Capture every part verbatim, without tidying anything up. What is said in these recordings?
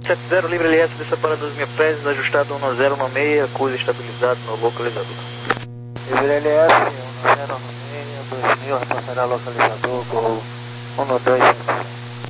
sete zero, livre L S, desça para dois mil pés, ajustado um zero um seis, acuse estabilizado no localizador. Livre L S, um zero um seis, dois mil, repassará localizador, gol um dois cinco.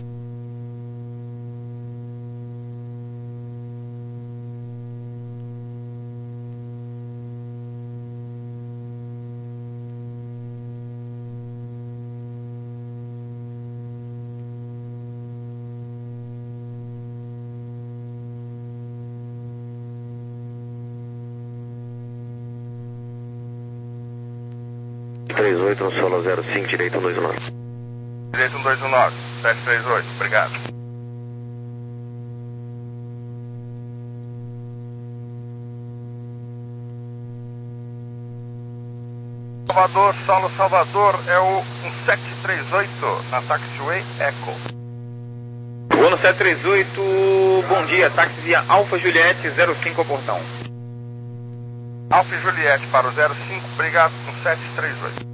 três oito, no solo zero cinco, direito um dois um nove. Direito um dois um nove, sete três oito, obrigado. Salvador, solo Salvador, é o um sete três oito, na Taxiway Echo. Voo no sete três oito, bom dia, táxi via Alfa Juliette zero cinco ao portão. Alfa Juliette para o zero cinco, obrigado, um sete três oito.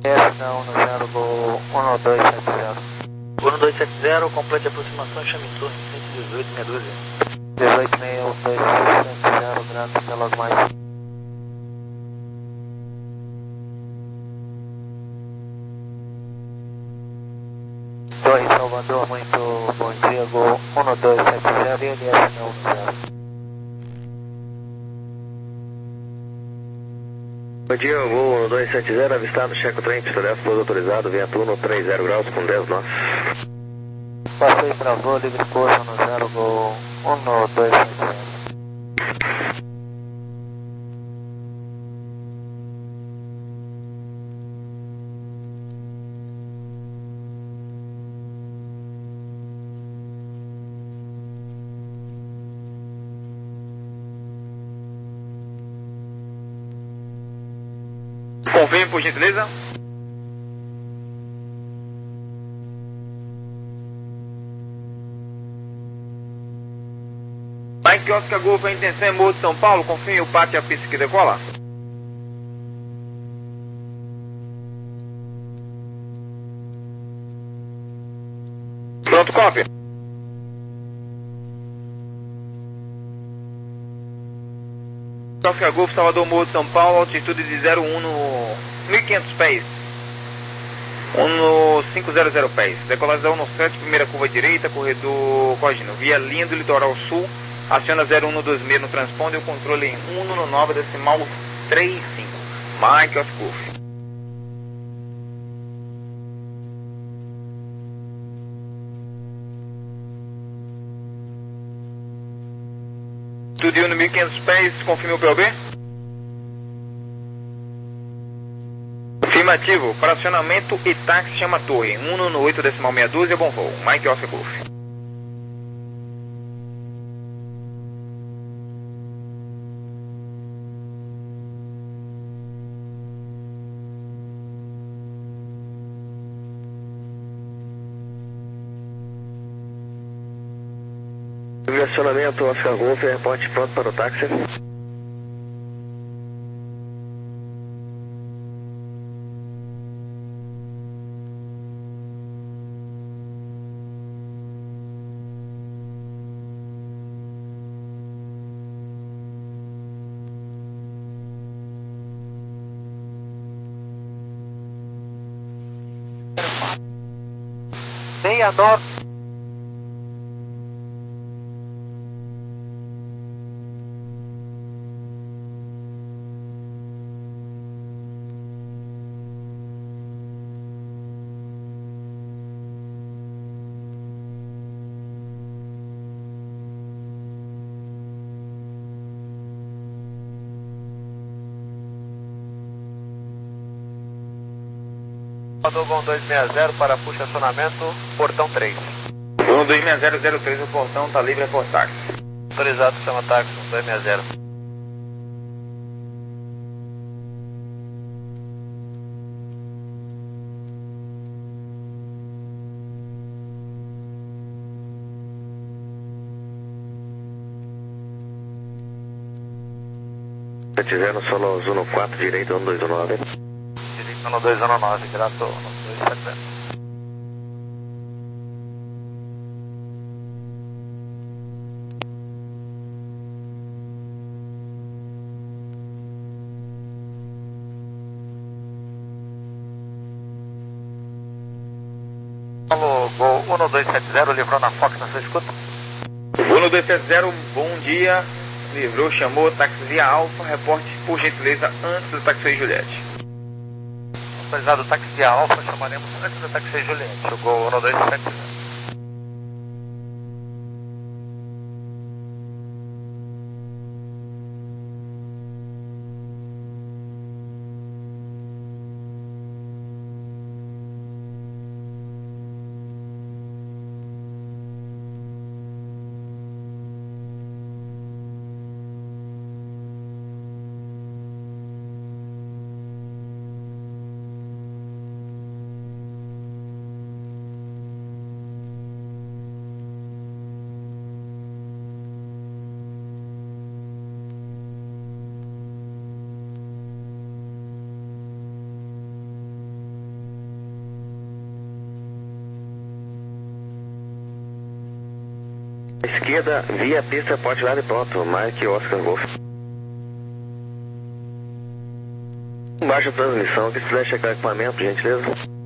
S um zero Gol um dois sete zero. um dois sete zero, complete a aproximação, chame turno cento e dezoito, meia dúzia. dezoito seis um dois sete zero, graças até logo mais. Torre Salvador, muito bom dia, Gol um dois sete zero e L S um zero. Bom dia, voo um dois sete zero, avistado, checo trem, pista dez, pouso autorizado, vento um, trinta graus com dez nós. Passei para voo, livre pouso no zero, Gol um dois sete zero. Confirme, por gentileza. Mike Oscar Golf, a intenção é Morro de São Paulo. Confirme o pátio e a pista que decola. Pronto, cópia. Oscar Golf, Salvador, Morro de São Paulo, altitude de zero um no mil e quinhentos pés. um no quinhentos pés. Decolagem no sete, primeira curva direita, corredor corrigindo. Via linha do litoral sul, aciona zero um no dois seis no transponder e o controle em um no nove decimal trinta e cinco. Mike Oscar Golf. Tudo no mil e quinhentos pés, confirme o P O B? Afirmativo, para acionamento e táxi chama torre, um no oito decimal meia dúzia, bom voo, Mike Oscar Golf. Acionamento, Oscar Golf, reporte pronto para o táxi. Meia nove. Salvador um dois seis zero para puxa acionamento, portão três. um dois seis zero zero três, o portão está livre por táxi. Autorizado, chama táxi um dois seis zero. sete zero, solo Zuno quatro, direito um dois um nove. Direito no dois um nove, grato no dois sete zero. Gol um dois sete zero, livrou na Fox na sua escuta. um dois sete zero, bom dia. Livrou, chamou, táxi via Alfa, reporte por gentileza antes do táxi Juliette. Autorizado, táxi via Alfa, chamaremos antes do táxi Juliette. O Gol um dois sete zero. Esquerda, via pista, porte lá de pronto, Mike Oscar Golf. Baixa transmissão, que se quiser checar o equipamento, por gentileza.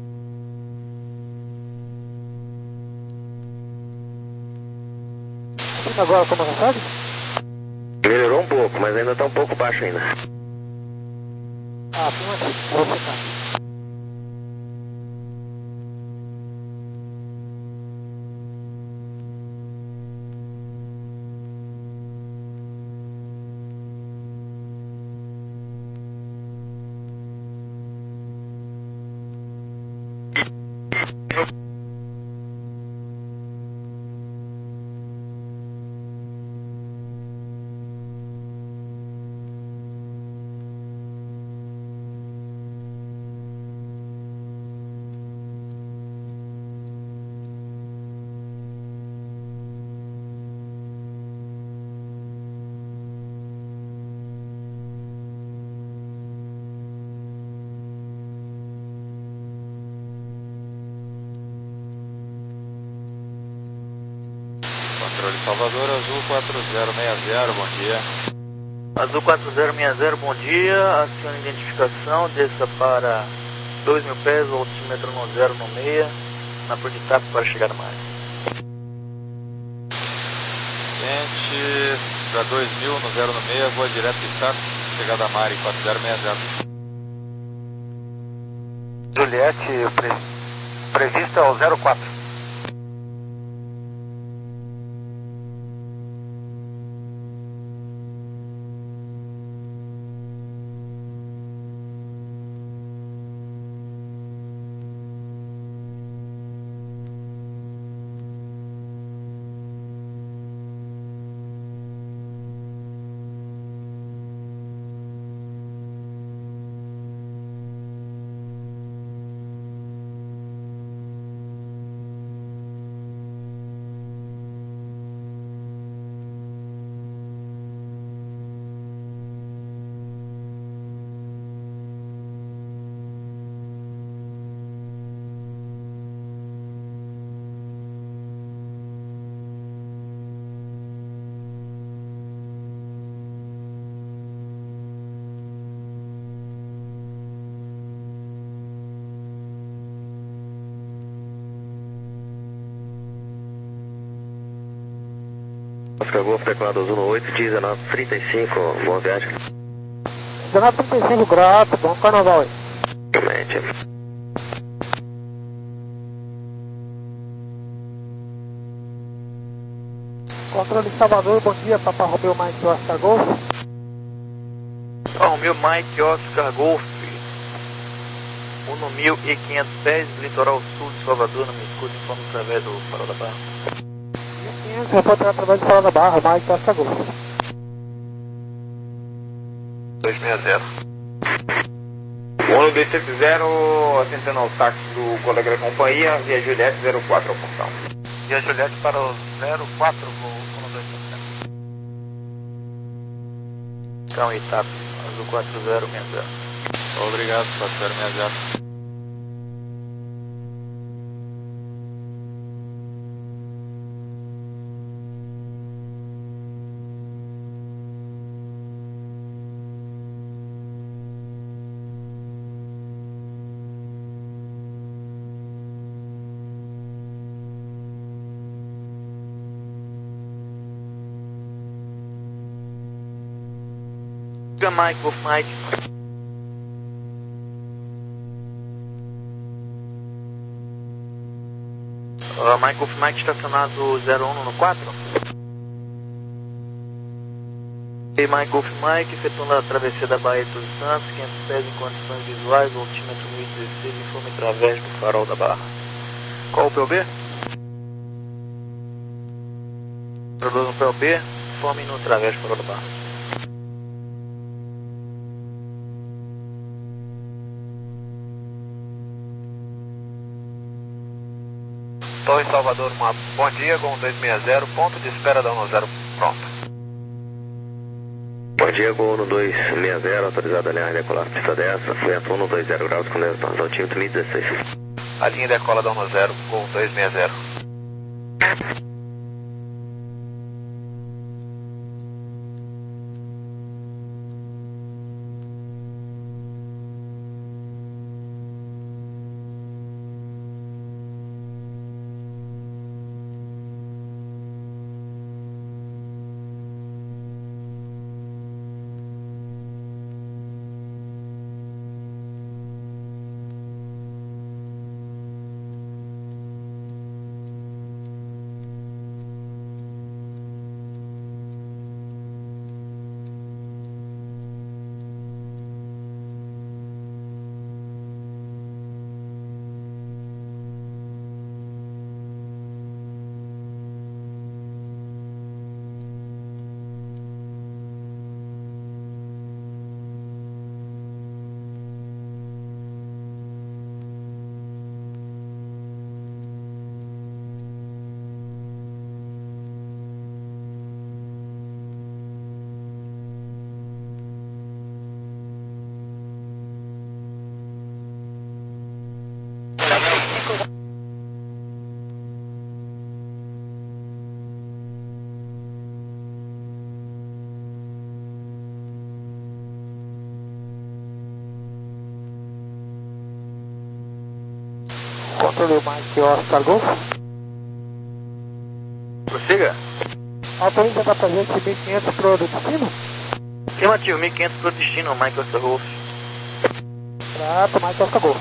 Agora como consegue? Melhorou um pouco, mas ainda está um pouco baixo ainda. Ah, tem aqui, vou checar. Controle Salvador, Azul quatro zero seis zero, bom dia. Azul quatro zero seis zero, bom dia. Acione identificação, desça para dois mil pés, o altímetro no zero no meia, na por de tapa para chegar na área. Gente, para dois mil no zero no meia, voa direto de taco, chegada a Mari quatro zero seis zero. Juliette, pre... prevista ao zero quatro. Oscar Golf, teclado azul no oito, dezenove trinta e cinco, boa viagem. dezenove trinta e cinco, grato, bom carnaval aí. Realmente. Controle Salvador, bom dia, Papa Romeu Mike Oscar Golf. Romeu Mike Oscar Golf, um mil e quinhentos pés, litoral sul de Salvador, não me escuta, informe através do Farol da Barra. mil e quinhentos, reportar através do Farol da Barra, Mike Oscar Golf. dois seis zero. Ônibus dois sete zero, atentando ao táxi do colega da companhia, via Juliette zero quatro ao portão. Via Juliette para o zero quatro, voo dois sete zero. Então, Itap, azul quatro zero seis zero. Obrigado, quatro zero seis zero. Mike, Wolf Mike. Uh, Mike, Wolf Mike estacionado zero um no quatro. E Mike, Wolf Mike, efetuando a travessia da Baía dos Santos, quinhentos pés em condições visuais, o altímetro mil e dezesseis, informe através do Farol da Barra. Qual o P O B? Produz no P O B, informe no através do Farol da Barra. Torre Salvador, uma bom dia, Gol dois seis zero, ponto de espera da um zero, pronto. Bom dia, Gol no dois seis zero, autorizado a alinhar e decolar pista dessa, vento um no dois zero graus com dentro, altímetro mil e dezesseis. A linha decola da um zero, Gol dois seis zero. controle Mike Oscar Golf. Prossiga. Autoriza da presente mil e quinhentos para o destino. Afirmativo, mil e quinhentos para o destino, Mike Oscar Golf. Prato, Mike Oscar Golf.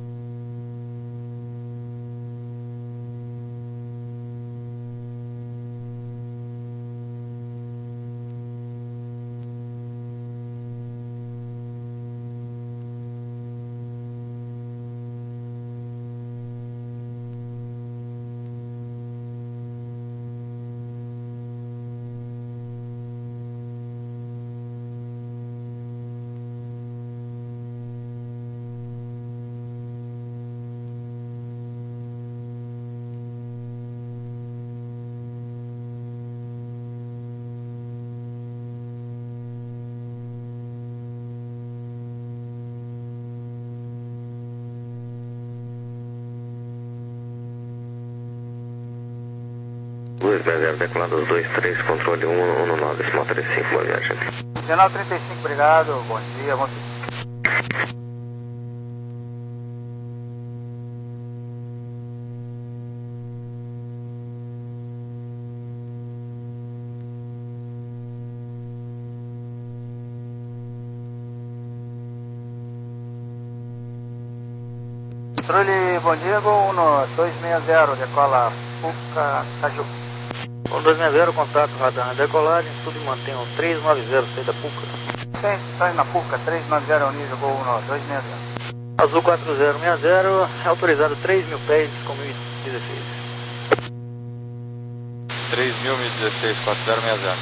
dois zero zero, decolados dois três, controle um um nove, decimal trinta e cinco, boa viagem. dezenove trinta e cinco, obrigado, bom dia, vamos... Controle, bom dia, Gol um dois seis zero, decola Puca, Caju. um dois seis zero, contato, radar na decolagem, sub mantenham três nove zero, saída Puca. Sim, sai na Puca, três nove zero, nível Gol um dois seis zero. Azul quatro zero seis zero, autorizado três mil pés com mil e dezesseis. três mil, mil e dezesseis, quatro zero seis zero.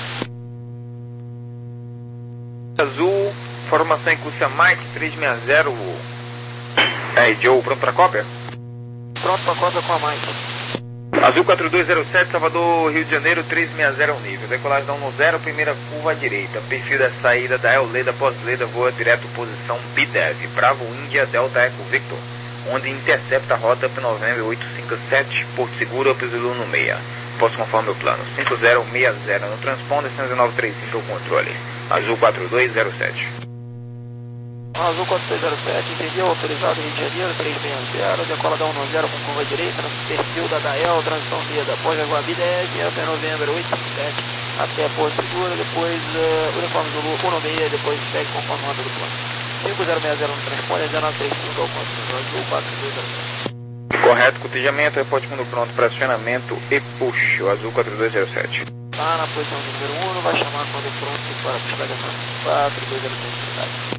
Azul, formação em curso Mike três seis zero. É, Joe, pronto para cópia? Pronto para cópia com a Mike. Azul quatro dois zero sete, Salvador, Rio de Janeiro, três seis zero nível. Decolagem da um zero, primeira curva à direita. Perfil da saída da El-Leda, pós-Leda, voa direto posição B dez. Bravo Índia, Delta Eco Victor. Onde intercepta a rota para Novembro oito cinco sete, Porto Seguro, Alpes Zulu no meia. Posso conforme o plano. cinco zero seis zero no transponder, cento e nove trinta e cinco o controle. Azul quatro dois zero sete. Azul quatro dois zero sete, entendeu? Autorizado Rio de Janeiro, três seis zero, decola da um zero com curva direita, perfil da Dael, transição Leda, após a B dez, até novembro oito cinco sete, até Porto Seguro, depois uh, uniforme Zulu um seis, depois segue conforme rota do plano. cinco zero seis zero no transponder, dezenove trinta e cinco ao controle, Azul quatro dois zero sete. Correto, cotejamento, reporte mundo pronto, pressionamento e puxo, Azul quatro dois zero sete. Tá na posição do número um, vai chamar quando pronto para a pista da quatro dois zero sete.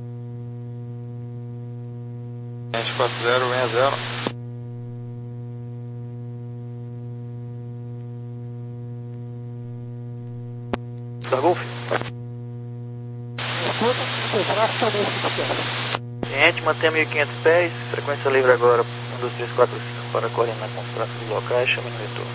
quatro zero seis zero. Da Golf? Gente, mantém mil e quinhentos pés, frequência livre agora, um dois três quatro cinco para coordenar com os tráfegos locais, chame no retorno.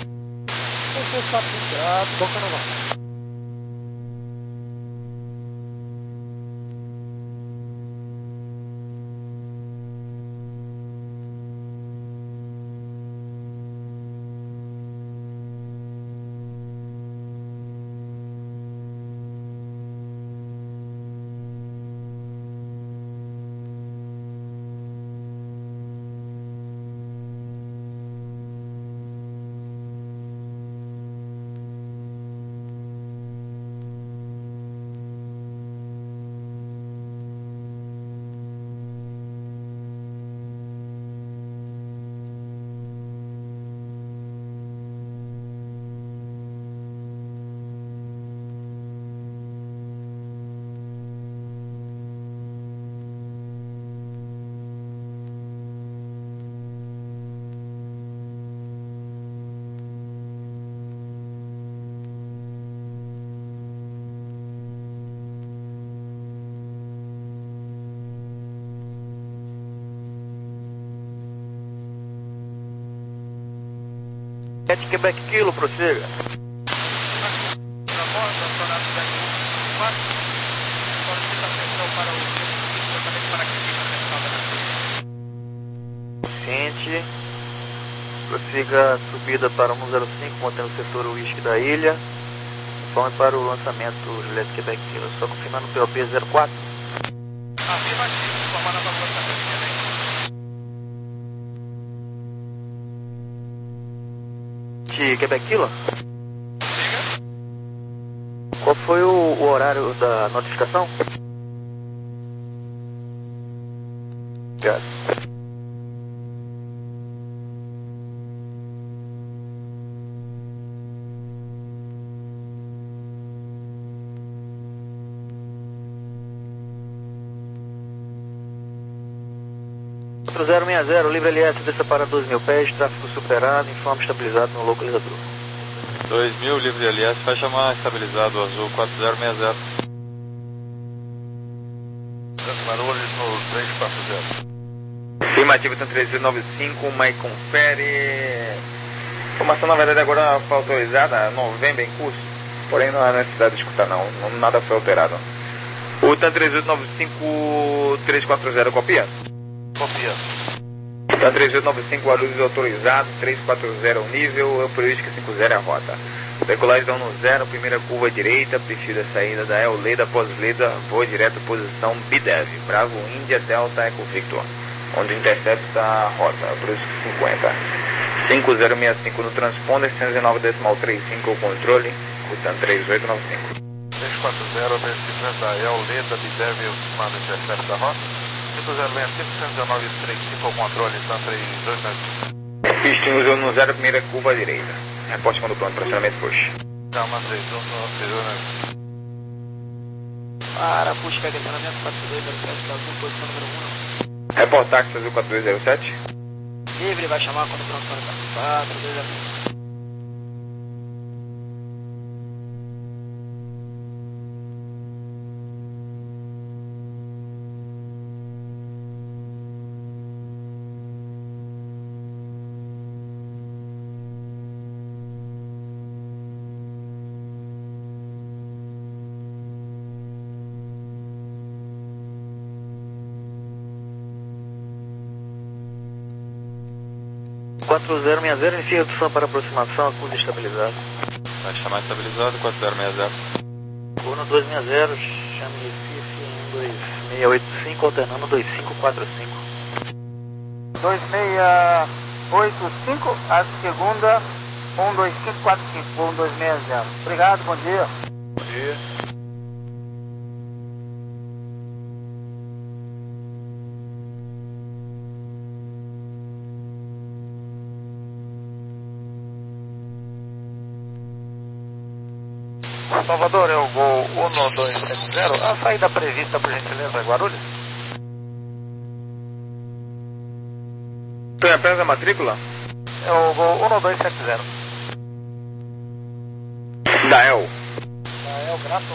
sete Quebec Kilo, prossiga. Ciente. Prossiga a subida para um zero cinco, mantendo o setor Whisky da ilha. Informe para o lançamento Juliette Quebec Kilo. Só confirmando o P O P zero quatro. sete, Quebec Kilo? Qual foi o, o horário da notificação? Obrigado. quatro zero seis zero, livre L S, desça para doze mil pés, tráfego superado, informe estabilizado no localizador. dois mil, livre L S, vai chamar estabilizado azul quatro zero seis zero. Guarulhos no três quatro zero. Afirmativo, Tanto três nove cinco, Mike confere. Informação na verdade agora foi autorizada, novembro em curso, porém não há necessidade de escutar não, não nada foi alterado. O Tanto três oito nove cinco três quatro zero copia? Copia. Tanto três oito nove cinco, Guarulhos autorizado, três quatro zero nível, Euporística cinco zero é a rota. Decolagem da um no zero, primeira curva direita, perfil da saída da El Leda, pós-Leda, voo direto, posição B dez, Bravo Índia, Delta Eco Victor, onde intercepta a rota, Euporística cinquenta. cinco zero seis cinco no transponder, cento e nove decimal trinta e cinco o controle, Tanto três oito nove cinco. três quatro zero, vencimento da El Leda, B dez, manda intercepta a rota. cinco zero seis cinco, cento e nove trinta e cinco o controle, Tanto três dois nove cinco. Pistinho no zero, primeira curva direita. Reporte quando pronto, pressionamento push. Calma, três um, três um, né? Para, puxa, pega acionamento quatro dois zero sete, azul, posição número um. Report táxi azul quatro dois zero sete. Livre, vai chamar quando pronto para quatro dois zero sete. quatro zero seis zero, inicia redução para aproximação, acuse estabilizado. Vai chamar estabilizado quatro zero seis zero. Uno dois seis zero, chame Recife um dois seis oito cinco, alternando dois cinco quatro cinco. dois seis oito cinco, a segunda, um dois cinco quatro cinco, um dois seis zero. Obrigado, bom dia. Bom dia. Salvador, é o voo um dois sete zero, a saída prevista, por gentileza, Guarulhos? Tem apenas a matrícula? É o voo um dois sete zero. Dael. É o grato.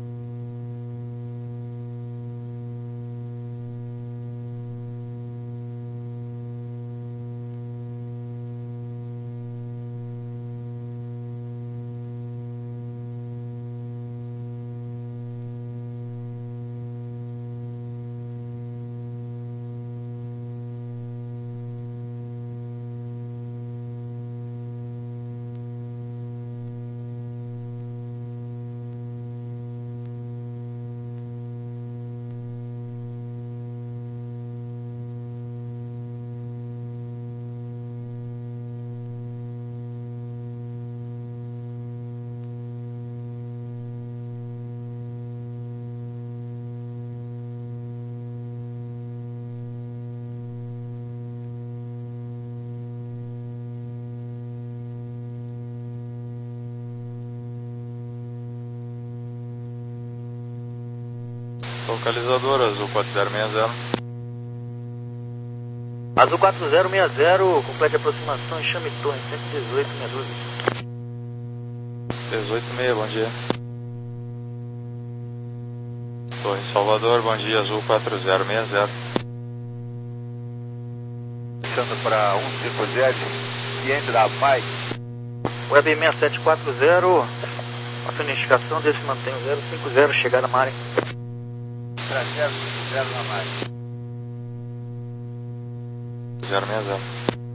Localizador azul quatro zero seis zero. Azul quatro zero seis zero, complete aproximação e chame torre cento e dezoito, meia dúzia. dezoito e meia, bom dia. Torre Salvador, bom dia, azul quatro zero seis zero. Passando para um cinco zero, cliente da Pai. Web seis sete quatro zero, a sua identificação desse mantém o zero cinco zero, chegada Mari. zero cinco zero na mais. zero seis zero.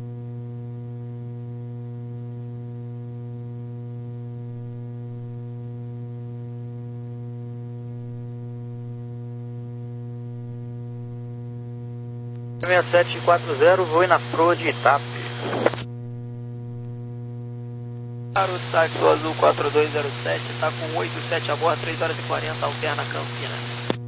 seis sete quatro zero, voe na proa de Itape. Para o táxi azul quatro dois zero sete, está com oito sete a bordo, três horas e quarenta, alterna Campinas.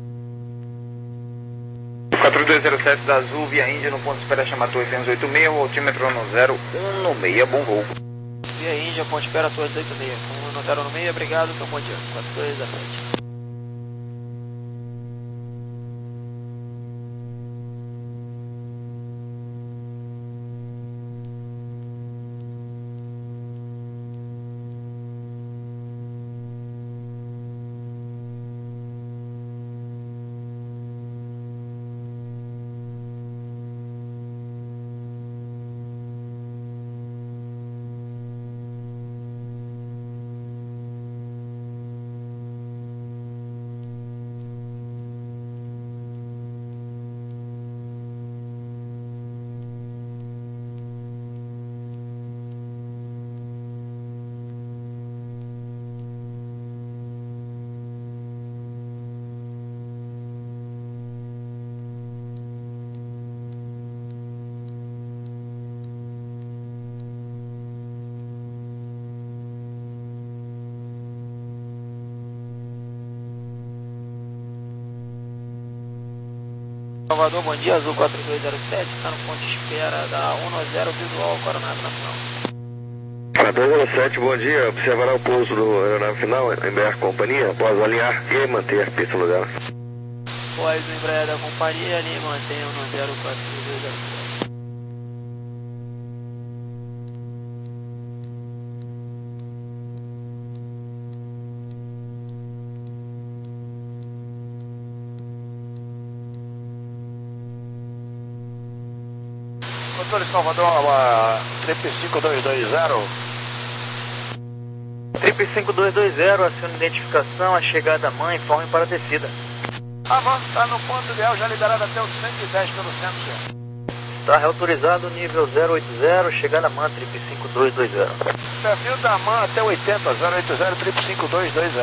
quatro dois zero sete da Azul, via Índia, no ponto de espera chama Torre oito oito seis, o altímetro no zero um seis, bom voo. Via Índia, ponto de espera Torre oito oito seis, um no zero um seis, obrigado, tomou adiante, quatro dois zero sete. Salvador, bom dia, Azul quatro dois zero sete, está no ponto de espera da um zero visual, Coronado Nacional. quatro dois zero sete, bom dia, observará o pouso do aeronave final, Embraer Companhia, após alinhar e manter a pista no lugar. Após o Embraer da companhia, ali mantenha no zero quatro dois zero sete. Controle Salvador, trip cinco dois dois zero. Trip cinco dois dois zero, aciona identificação, a chegada mãe, informe para a descida. Avanço, está no ponto ideal, já liberado até os cento e dez pelo centro. Está reautorizado nível zero oito zero, chegada mãe, trip cinco dois dois zero. Perfil da M A N até oitenta, zero oito zero, trip cinco dois dois zero.